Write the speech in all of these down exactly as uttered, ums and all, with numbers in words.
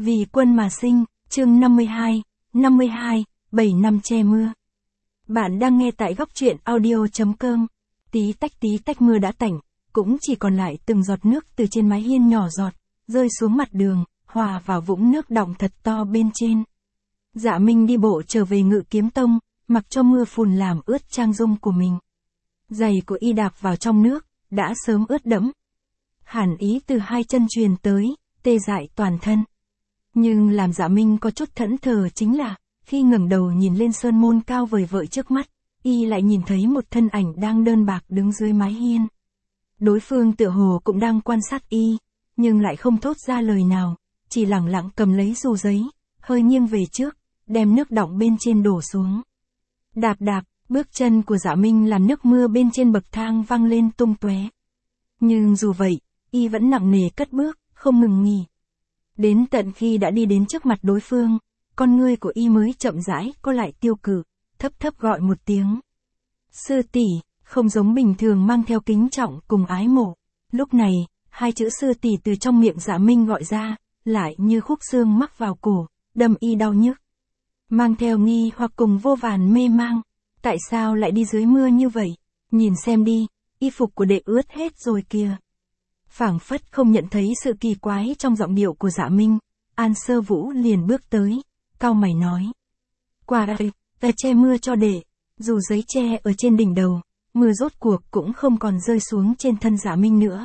Vì quân mà sinh, chương năm mươi hai, năm mươi hai, bảy năm che mưa. Bạn đang nghe tại góc truyện audio.com. Tí tách tí tách mưa đã tạnh, cũng chỉ còn lại từng giọt nước từ trên mái hiên nhỏ giọt, rơi xuống mặt đường, hòa vào vũng nước đọng thật to bên trên. Dạ Minh đi bộ trở về Ngự Kiếm Tông, mặc cho mưa phùn làm ướt trang dung của mình. Giày của y đạp vào trong nước, đã sớm ướt đẫm. Hàn ý từ hai chân truyền tới, tê dại toàn thân. Nhưng làm Dạ Minh có chút thẫn thờ chính là, khi ngẩng đầu nhìn lên sơn môn cao vời vợi trước mắt, y lại nhìn thấy một thân ảnh đang đơn bạc đứng dưới mái hiên. Đối phương tựa hồ cũng đang quan sát y, nhưng lại không thốt ra lời nào, chỉ lẳng lặng cầm lấy dù giấy, hơi nghiêng về trước, đem nước đọng bên trên đổ xuống. Đạp đạp, bước chân của Dạ Minh làm nước mưa bên trên bậc thang văng lên tung tóe. Nhưng dù vậy, y vẫn nặng nề cất bước, không ngừng nghỉ. Đến tận khi đã đi đến trước mặt đối phương, con ngươi của y mới chậm rãi có lại tiêu cự, thấp thấp gọi một tiếng. Sư tỷ, không giống bình thường mang theo kính trọng cùng ái mộ. Lúc này, hai chữ sư tỷ từ trong miệng Dạ Minh gọi ra, lại như khúc xương mắc vào cổ, đâm y đau nhức. Mang theo nghi hoặc cùng vô vàn mê mang. Tại sao lại đi dưới mưa như vậy? Nhìn xem đi, y phục của đệ ướt hết rồi kìa. Phảng phất không nhận thấy sự kỳ quái trong giọng điệu của Dạ Minh, An Sơ Vũ liền bước tới, cau mày nói. Qua đây, ta che mưa cho đệ. Dù giấy che ở trên đỉnh đầu, mưa rốt cuộc cũng không còn rơi xuống trên thân Dạ Minh nữa.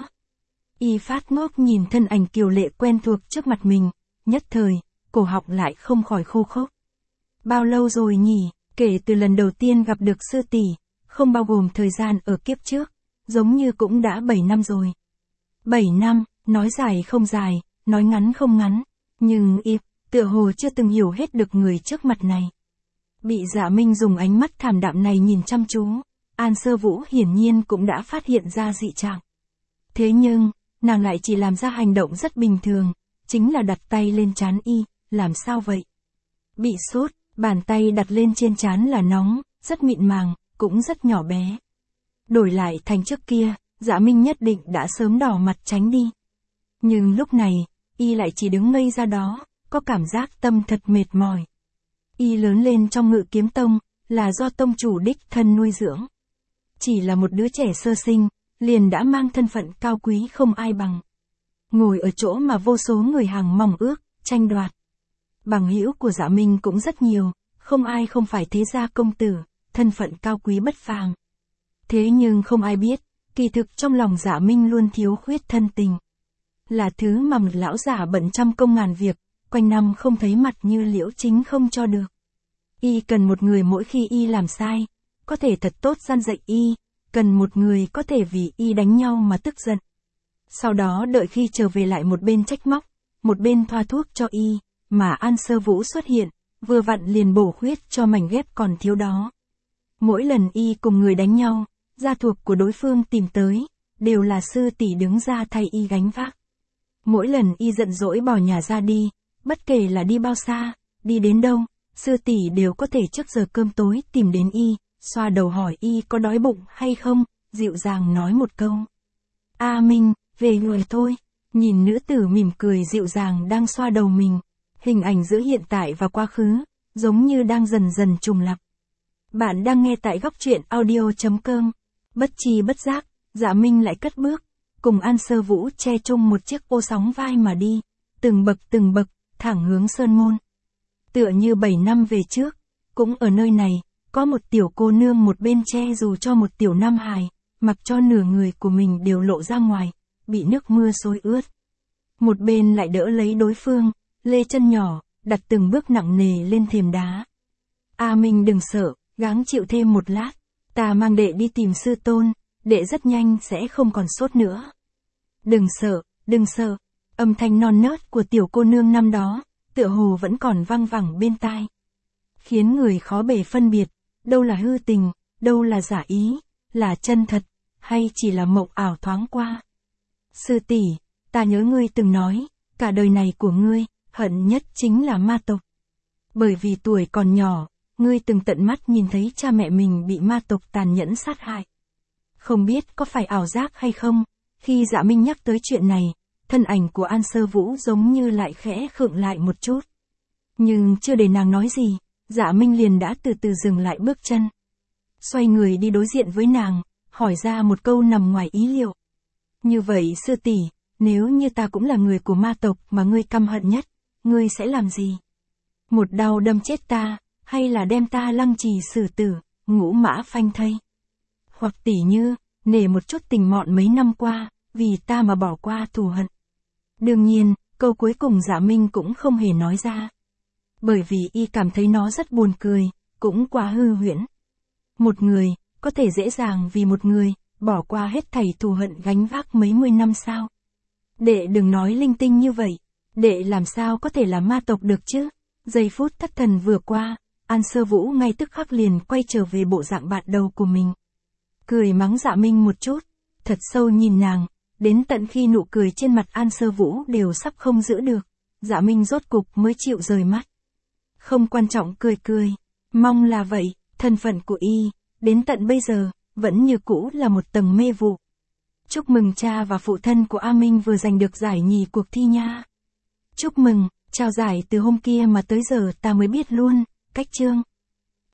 Y phát ngốc nhìn thân ảnh kiều lệ quen thuộc trước mặt mình, nhất thời, cổ họng lại không khỏi khô khốc. Bao lâu rồi nhỉ, kể từ lần đầu tiên gặp được sư tỷ, không bao gồm thời gian ở kiếp trước, giống như cũng đã bảy năm rồi. Bảy năm, nói dài không dài, nói ngắn không ngắn, nhưng y, tựa hồ chưa từng hiểu hết được người trước mặt này. Bị Dạ Minh dùng ánh mắt thảm đạm này nhìn chăm chú, An Sơ Vũ hiển nhiên cũng đã phát hiện ra dị trạng. Thế nhưng, nàng lại chỉ làm ra hành động rất bình thường, chính là đặt tay lên trán y, làm sao vậy? Bị sốt, bàn tay đặt lên trên trán là nóng, rất mịn màng, cũng rất nhỏ bé. Đổi lại thành trước kia, Dạ Minh nhất định đã sớm đỏ mặt tránh đi. Nhưng lúc này, y lại chỉ đứng ngây ra đó, có cảm giác tâm thật mệt mỏi. Y lớn lên trong Ngự Kiếm Tông, là do tông chủ đích thân nuôi dưỡng. Chỉ là một đứa trẻ sơ sinh, liền đã mang thân phận cao quý không ai bằng. Ngồi ở chỗ mà vô số người hàng mong ước, tranh đoạt. Bằng hữu của Dạ Minh cũng rất nhiều, không ai không phải thế gia công tử, thân phận cao quý bất phàm. Thế nhưng không ai biết, kỳ thực trong lòng Dạ Minh luôn thiếu khuyết thân tình. Là thứ mà một lão giả bận trăm công ngàn việc, quanh năm không thấy mặt như Liễu Chính không cho được. Y cần một người mỗi khi y làm sai, có thể thật tốt gian dạy y, cần một người có thể vì y đánh nhau mà tức giận. Sau đó đợi khi trở về lại một bên trách móc, một bên thoa thuốc cho y, mà An Sơ Vũ xuất hiện, vừa vặn liền bổ khuyết cho mảnh ghép còn thiếu đó. Mỗi lần y cùng người đánh nhau, gia thuộc của đối phương tìm tới, đều là sư tỷ đứng ra thay y gánh vác. Mỗi lần y giận dỗi bỏ nhà ra đi, bất kể là đi bao xa, đi đến đâu, sư tỷ đều có thể trước giờ cơm tối tìm đến y, xoa đầu hỏi y có đói bụng hay không, dịu dàng nói một câu. A Minh, về người thôi. Nhìn nữ tử mỉm cười dịu dàng đang xoa đầu mình, hình ảnh giữa hiện tại và quá khứ, giống như đang dần dần trùng lặp. Bạn đang nghe tại góc truyện audio.com. Bất chi bất giác, Dạ Minh lại cất bước, cùng An Sơ Vũ che chung một chiếc ô sóng vai mà đi, từng bậc từng bậc, thẳng hướng sơn môn. Tựa như bảy năm về trước, cũng ở nơi này, có một tiểu cô nương một bên che dù cho một tiểu nam hài, mặc cho nửa người của mình đều lộ ra ngoài, bị nước mưa xối ướt. Một bên lại đỡ lấy đối phương, lê chân nhỏ, đặt từng bước nặng nề lên thềm đá. A Minh đừng sợ, gắng chịu thêm một lát, ta mang đệ đi tìm sư tôn, đệ rất nhanh sẽ không còn sốt nữa. Đừng sợ, đừng sợ, âm thanh non nớt của tiểu cô nương năm đó, tựa hồ vẫn còn vang vẳng bên tai. Khiến người khó bề phân biệt, đâu là hư tình, đâu là giả ý, là chân thật, hay chỉ là mộng ảo thoáng qua. Sư tỷ, ta nhớ ngươi từng nói, cả đời này của ngươi, hận nhất chính là ma tộc. Bởi vì tuổi còn nhỏ, ngươi từng tận mắt nhìn thấy cha mẹ mình bị ma tộc tàn nhẫn sát hại. Không biết có phải ảo giác hay không, khi Dạ Minh nhắc tới chuyện này, thân ảnh của An Sơ Vũ giống như lại khẽ khựng lại một chút. Nhưng chưa để nàng nói gì, Dạ Minh liền đã từ từ dừng lại bước chân. Xoay người đi đối diện với nàng, hỏi ra một câu nằm ngoài ý liệu. Như vậy sư tỷ, nếu như ta cũng là người của ma tộc mà ngươi căm hận nhất, ngươi sẽ làm gì? Một đao đâm chết ta, hay là đem ta lăng trì xử tử, ngũ mã phanh thây? Hoặc tỷ như, nể một chút tình mọn mấy năm qua, vì ta mà bỏ qua thù hận. Đương nhiên, câu cuối cùng Dạ Minh cũng không hề nói ra. Bởi vì y cảm thấy nó rất buồn cười, cũng quá hư huyễn. Một người, có thể dễ dàng vì một người, bỏ qua hết thảy thù hận gánh vác mấy mươi năm sao? Đệ đừng nói linh tinh như vậy, đệ làm sao có thể là ma tộc được chứ? Giây phút thất thần vừa qua, An Sơ Vũ ngay tức khắc liền quay trở về bộ dạng bạn đầu của mình. Cười mắng Dạ Minh một chút, thật sâu nhìn nàng, đến tận khi nụ cười trên mặt An Sơ Vũ đều sắp không giữ được, Dạ Minh rốt cục mới chịu rời mắt. Không quan trọng cười cười, mong là vậy, thân phận của y, đến tận bây giờ, vẫn như cũ là một tầng mê vụ. Chúc mừng cha và phụ thân của A Minh vừa giành được giải nhì cuộc thi nha. Chúc mừng, trao giải từ hôm kia mà tới giờ ta mới biết luôn, cách chương.